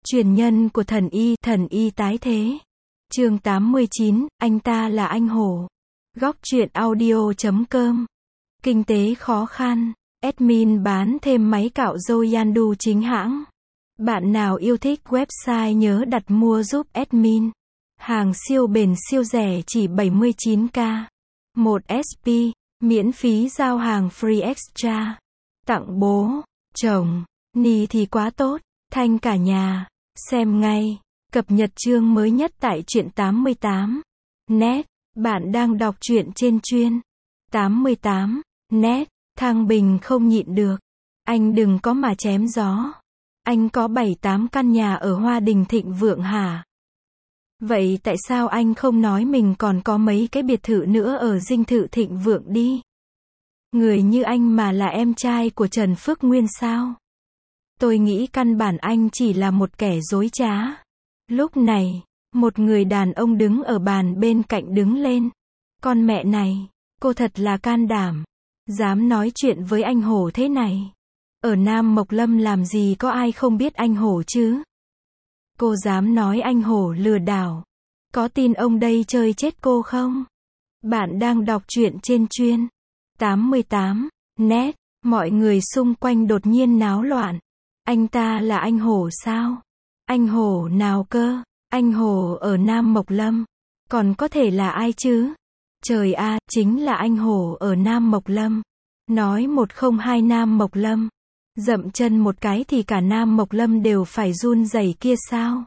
Truyền nhân của thần y tái thế. Chương 89, anh ta là anh hổ. Góc truyện audio.com. Kinh tế khó khăn. Admin bán thêm máy cạo râu Yandu chính hãng. Bạn nào yêu thích website nhớ đặt mua giúp admin. Hàng siêu bền siêu rẻ chỉ 79k. 1 SP, miễn phí giao hàng free extra. Tặng bố, chồng, ni thì quá tốt, thanh cả nhà. Xem ngay. Cập nhật chương mới nhất tại truyện 88. Net. Bạn đang đọc truyện trên chuyên 88. Net. Thăng Bình không nhịn được. Anh đừng có mà chém gió. Anh có 7-8 căn nhà ở Hoa Đình thịnh vượng hả? Vậy tại sao anh không nói mình còn có mấy cái biệt thự nữa ở dinh thự thịnh vượng đi? Người như anh mà là em trai của Trần Phước Nguyên sao? Tôi nghĩ căn bản anh chỉ là một kẻ dối trá. Lúc này, một người đàn ông đứng ở bàn bên cạnh đứng lên. Con mẹ này, cô thật là can đảm. Dám nói chuyện với anh hổ thế này. Ở Nam Mộc Lâm làm gì có ai không biết anh hổ chứ? Cô dám nói anh hổ lừa đảo. Có tin ông đây chơi chết cô không? Bạn đang đọc truyện trên chuyên 88. Net. Mọi người xung quanh đột nhiên náo loạn. Anh ta là anh hổ sao? Anh hổ nào cơ? Anh hổ ở Nam Mộc Lâm. Còn có thể là ai chứ? Trời a, chính là anh hổ ở Nam Mộc Lâm. Nói 102 Nam Mộc Lâm. Dậm chân một cái thì cả Nam Mộc Lâm đều phải run rẩy kia sao?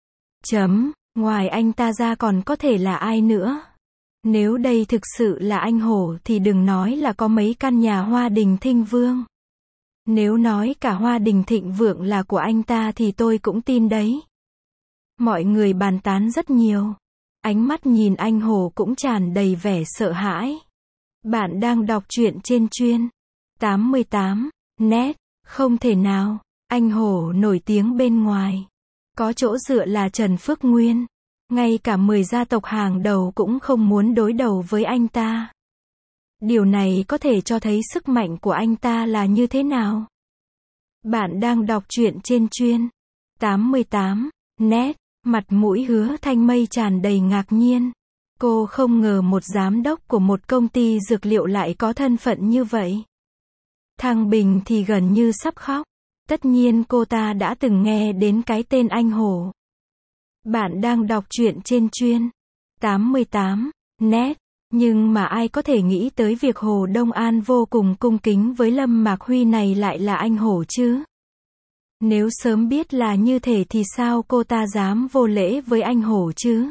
Ngoài anh ta ra còn có thể là ai nữa? Nếu đây thực sự là anh hổ thì đừng nói là có mấy căn nhà Hoa Đình Thịnh Vương. Nếu nói cả Hoa Đình Thịnh Vượng là của anh ta thì tôi cũng tin đấy. Mọi người bàn tán rất nhiều. Ánh mắt nhìn anh hổ cũng tràn đầy vẻ sợ hãi. Bạn đang đọc truyện trên chuyên 88. Net. Không thể nào. Anh hổ nổi tiếng bên ngoài. Có chỗ dựa là Trần Phước Nguyên. Ngay cả 10 gia tộc hàng đầu cũng không muốn đối đầu với anh ta. Điều này có thể cho thấy sức mạnh của anh ta là như thế nào. Bạn đang đọc truyện trên chuyên 88. Net. Mặt mũi Hứa Thanh Mây tràn đầy ngạc nhiên. Cô không ngờ một giám đốc của một công ty dược liệu lại có thân phận như vậy. Thăng Bình thì gần như sắp khóc. Tất nhiên cô ta đã từng nghe đến cái tên anh hổ. Bạn đang đọc truyện trên chuyên 88. Net. Nhưng mà ai có thể nghĩ tới việc Hồ Đông An vô cùng cung kính với Lâm Mạc Huy này lại là anh hổ chứ? Nếu sớm biết là như thế thì sao cô ta dám vô lễ với anh hổ chứ?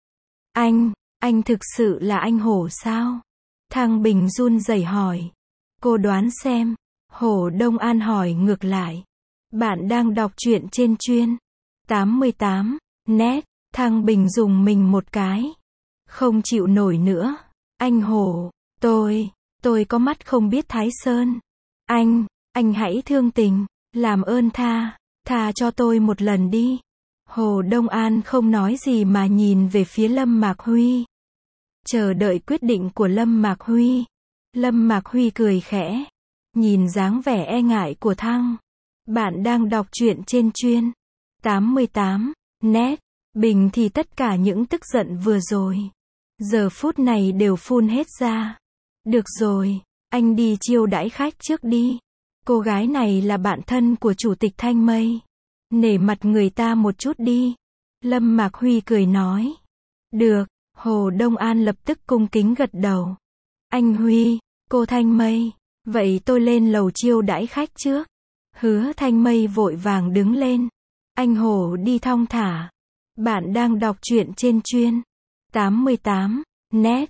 Anh thực sự là anh hổ sao? Thăng Bình run rẩy hỏi. Cô đoán xem. Hồ Đông An hỏi ngược lại. Bạn đang đọc truyện trên chuyên 88. Net. Thăng Bình dùng mình một cái. Không chịu nổi nữa. Anh hổ, tôi có mắt không biết Thái Sơn. Anh hãy thương tình, làm ơn tha cho tôi một lần đi. Hồ Đông An không nói gì mà nhìn về phía Lâm Mạc Huy. Chờ đợi quyết định của Lâm Mạc Huy. Lâm Mạc Huy cười khẽ. Nhìn dáng vẻ e ngại của Thăng. Bạn đang đọc truyện trên chuyên 88. Net. Bình thì tất cả những tức giận vừa rồi. Giờ phút này đều phun hết ra. Được rồi, anh đi chiêu đãi khách trước đi. Cô gái này là bạn thân của Chủ tịch Thanh Mây. Nể mặt người ta một chút đi. Lâm Mạc Huy cười nói. Được, Hồ Đông An lập tức cung kính gật đầu. Anh Huy, cô Thanh Mây, vậy tôi lên lầu chiêu đãi khách trước. Hứa Thanh Mây vội vàng đứng lên. Anh Hồ đi thong thả. Bạn đang đọc truyện trên chuyên 88. Net.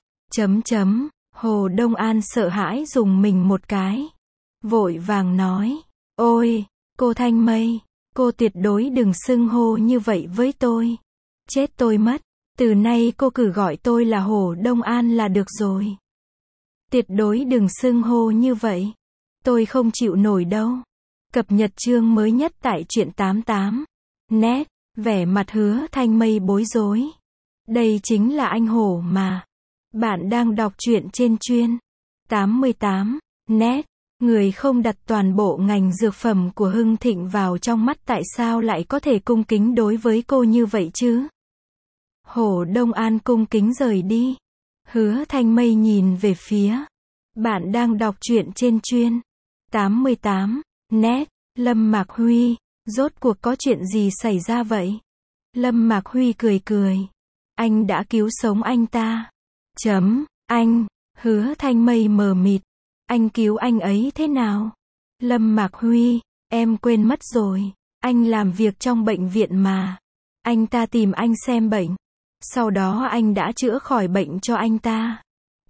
Hồ Đông An sợ hãi dùng mình một cái. Vội vàng nói. Ôi, cô Thanh Mây, cô tuyệt đối đừng xưng hô như vậy với tôi. Chết tôi mất. Từ nay cô cứ gọi tôi là Hồ Đông An là được rồi. Tuyệt đối đừng xưng hô như vậy. Tôi không chịu nổi đâu. Cập nhật chương mới nhất tại truyện 88. Net. Vẻ mặt Hứa Thanh Mây bối rối. Đây chính là anh hổ mà. Bạn đang đọc truyện trên chuyên 88. Net. Người không đặt toàn bộ ngành dược phẩm của Hưng Thịnh vào trong mắt tại sao lại có thể cung kính đối với cô như vậy chứ? Hồ Đông An cung kính rời đi. Hứa Thanh Mây nhìn về phía. Bạn đang đọc truyện trên chuyên 88 net. Lâm Mạc Huy, rốt cuộc có chuyện gì xảy ra vậy? Lâm Mạc Huy cười cười. Anh đã cứu sống anh ta. Anh, Hứa Thanh Mây mờ mịt. Anh cứu anh ấy thế nào? Lâm Mạc Huy, em quên mất rồi. Anh làm việc trong bệnh viện mà. Anh ta tìm anh xem bệnh. Sau đó anh đã chữa khỏi bệnh cho anh ta.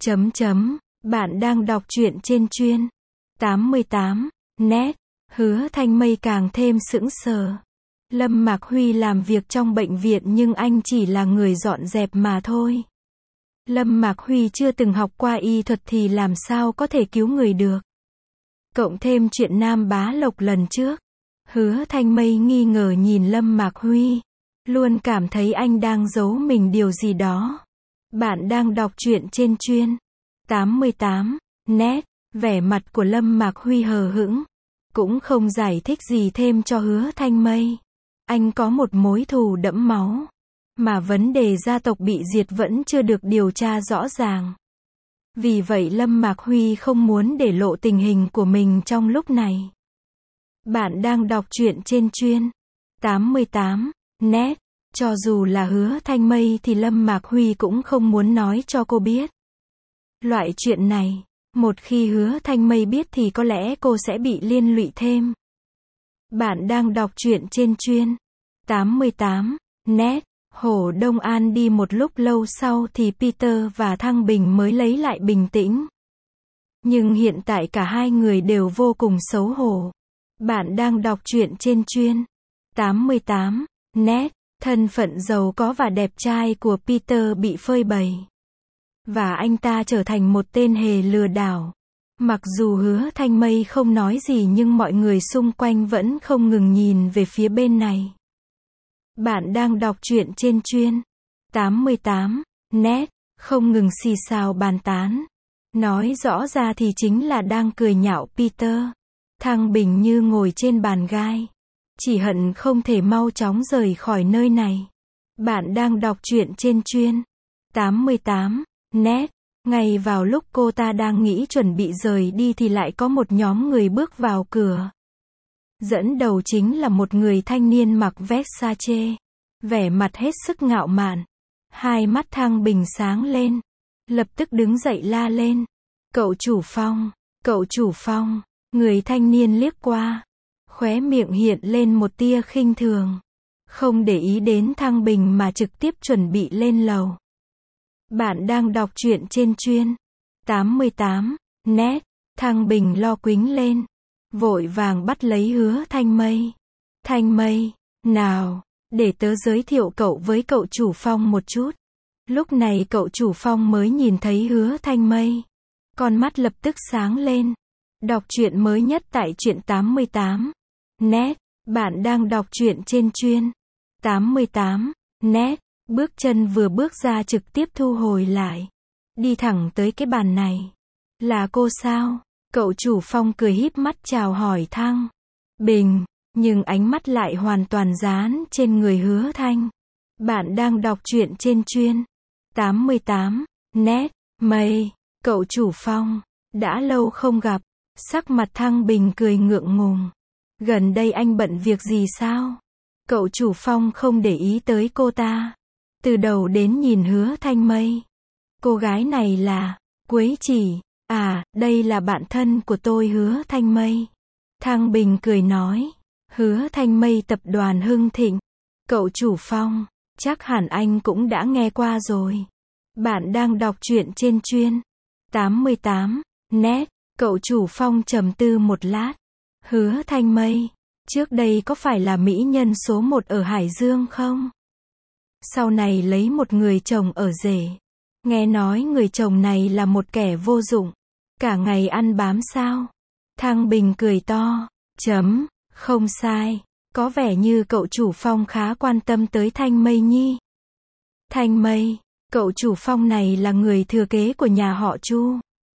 Bạn đang đọc truyện trên chuyên 88 net. Hứa Thanh Mây càng thêm sững sờ. Lâm Mạc Huy làm việc trong bệnh viện nhưng anh chỉ là người dọn dẹp mà thôi. Lâm Mạc Huy chưa từng học qua y thuật thì làm sao có thể cứu người được. Cộng thêm chuyện Nam Bá Lộc lần trước. Hứa Thanh Mây nghi ngờ nhìn Lâm Mạc Huy. Luôn cảm thấy anh đang giấu mình điều gì đó. Bạn đang đọc truyện trên chuyên 88 net. Vẻ mặt của Lâm Mạc Huy hờ hững. Cũng không giải thích gì thêm cho Hứa Thanh Mây. Anh có một mối thù đẫm máu. Mà vấn đề gia tộc bị diệt vẫn chưa được điều tra rõ ràng. Vì vậy Lâm Mạc Huy không muốn để lộ tình hình của mình trong lúc này. Bạn đang đọc truyện trên chuyên 88 net. Cho dù là Hứa Thanh Mây thì Lâm Mạc Huy cũng không muốn nói cho cô biết. Loại chuyện này, một khi Hứa Thanh Mây biết thì có lẽ cô sẽ bị liên lụy thêm. Bạn đang đọc truyện trên chuyên 88 net. Hồ Đông An đi một lúc lâu sau thì Peter và Thăng Bình mới lấy lại bình tĩnh. Nhưng hiện tại cả hai người đều vô cùng xấu hổ. Bạn đang đọc truyện trên chuyên 88 net. Thân phận giàu có và đẹp trai của Peter bị phơi bày. Và anh ta trở thành một tên hề lừa đảo. Mặc dù Hứa Thanh Mây không nói gì nhưng mọi người xung quanh vẫn không ngừng nhìn về phía bên này. Bạn đang đọc truyện trên chuyên 88 net. Không ngừng xì xào bàn tán. Nói rõ ra thì chính là đang cười nhạo Peter. Thăng Bình như ngồi trên bàn gai. Chỉ hận không thể mau chóng rời khỏi nơi này. Bạn đang đọc truyện trên chuyên 88 net. Ngay vào lúc cô ta đang nghĩ chuẩn bị rời đi thì lại có một nhóm người bước vào cửa. Dẫn đầu chính là một người thanh niên mặc Versace. Vẻ mặt hết sức ngạo mạn. Hai mắt Thăng Bình sáng lên. Lập tức đứng dậy la lên. Cậu chủ Phong, cậu chủ Phong. Người thanh niên liếc qua. Khóe miệng hiện lên một tia khinh thường. Không để ý đến Thăng Bình mà trực tiếp chuẩn bị lên lầu. Bạn đang đọc truyện trên chuyên 88 net. Thăng Bình lo quính lên. Vội vàng bắt lấy Hứa Thanh Mây. Thanh Mây, nào, để tớ giới thiệu cậu với cậu chủ Phong một chút. Lúc này cậu chủ Phong mới nhìn thấy Hứa Thanh Mây. Con mắt lập tức sáng lên. Đọc truyện mới nhất tại truyện 88 net. Bạn đang đọc truyện trên chuyên 88 net. Bước chân vừa bước ra trực tiếp thu hồi lại. Đi thẳng tới cái bàn này. Là cô sao? Cậu chủ Phong cười híp mắt chào hỏi Thăng Bình. Nhưng ánh mắt lại hoàn toàn dán trên người Hứa Thanh. Bạn đang đọc truyện trên chuyên 88 net. Mây, cậu chủ Phong. Đã lâu không gặp. Sắc mặt Thăng Bình cười ngượng ngùng. Gần đây anh bận việc gì sao? Cậu chủ Phong không để ý tới cô ta. Từ đầu đến nhìn Hứa Thanh Mây. Cô gái này là Quế Chỉ. À, đây là bạn thân của tôi Hứa Thanh Mây. Thăng Bình cười nói. Hứa Thanh Mây tập đoàn Hưng Thịnh. Cậu chủ Phong, chắc hẳn anh cũng đã nghe qua rồi. Bạn đang đọc truyện trên chuyên 88 net. Cậu chủ Phong trầm tư một lát. Hứa Thanh Mây, trước đây có phải là mỹ nhân số 1 ở Hải Dương không? Sau này lấy một người chồng ở rể. Nghe nói người chồng này là một kẻ vô dụng. Cả ngày ăn bám sao? Thăng Bình cười to. Không sai. Có vẻ như cậu chủ Phong khá quan tâm tới Thanh Mây Nhi. Thanh Mây, cậu chủ Phong này là người thừa kế của nhà họ Chu.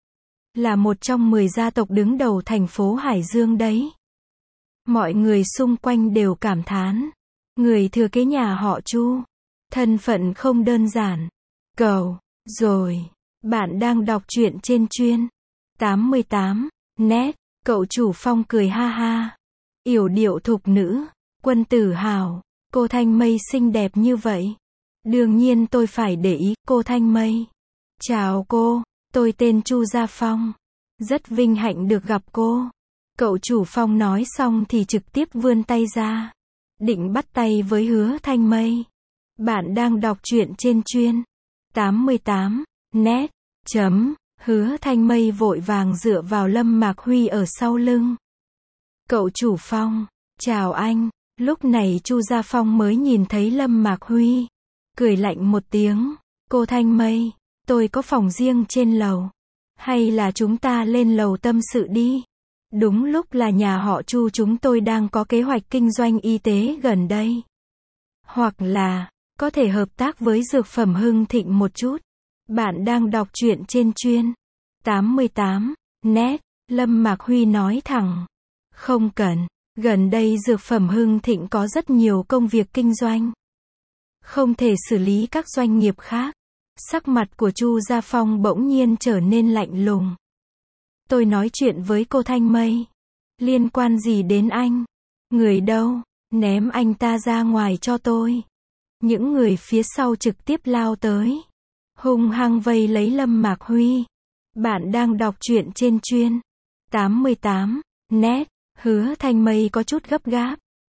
là một trong 10 gia tộc đứng đầu thành phố Hải Dương đấy. Mọi người xung quanh đều cảm thán. Người thừa kế nhà họ Chu. Thân phận không đơn giản. Cầu. Rồi. Bạn đang đọc truyện trên chuyên 88 net. Cậu chủ Phong cười ha ha. Yểu điệu thục nữ. Quân tử hào. Cô Thanh Mây xinh đẹp như vậy. Đương nhiên tôi phải để ý, cô Thanh Mây. Chào cô, tôi tên Chu Gia Phong. Rất vinh hạnh được gặp cô. Cậu chủ Phong nói xong thì trực tiếp vươn tay ra. Định bắt tay với Hứa Thanh Mây. Bạn đang đọc truyện trên chuyên 88 net. Hứa Thanh Mây vội vàng dựa vào Lâm Mạc Huy ở sau lưng. Cậu chủ Phong, chào anh. Lúc này Chu Gia Phong mới nhìn thấy Lâm Mạc Huy. Cười lạnh một tiếng. Cô Thanh Mây, tôi có phòng riêng trên lầu. Hay là chúng ta lên lầu tâm sự đi. Đúng lúc là nhà họ Chu chúng tôi đang có kế hoạch kinh doanh y tế gần đây. Hoặc là, có thể hợp tác với dược phẩm Hưng Thịnh một chút. Bạn đang đọc truyện trên chuyên 88 net. Lâm Mạc Huy nói thẳng. Không cần, gần đây dược phẩm Hưng Thịnh có rất nhiều công việc kinh doanh. Không thể xử lý các doanh nghiệp khác. Sắc mặt của Chu Gia Phong bỗng nhiên trở nên lạnh lùng. Tôi nói chuyện với cô Thanh Mây. Liên quan gì đến anh? Người đâu? Ném anh ta ra ngoài cho tôi. Những người phía sau trực tiếp lao tới. Hung hăng vây lấy Lâm Mạc Huy. Bạn đang đọc truyện trên chuyên 88 net. Hứa Thanh Mây có chút gấp gáp.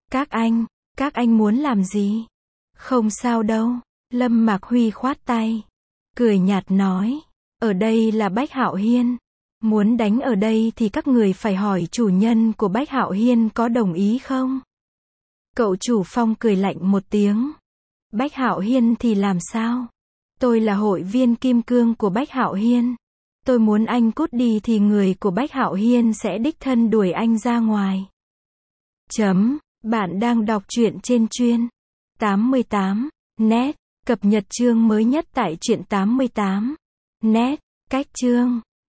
Các anh muốn làm gì? Không sao đâu. Lâm Mạc Huy khoát tay. Cười nhạt nói. Ở đây là Bách Hạo Hiên. Muốn đánh ở đây thì các người phải hỏi chủ nhân của Bách Hạo Hiên có đồng ý không? Cậu chủ Phong cười lạnh một tiếng. Bách Hạo Hiên thì làm sao? Tôi là hội viên kim cương của Bách Hạo Hiên. Tôi muốn anh cút đi thì người của Bách Hạo Hiên sẽ đích thân đuổi anh ra ngoài. Bạn đang đọc truyện trên chuyên 88 net. Cập nhật chương mới nhất tại truyện 88 net. Cách chương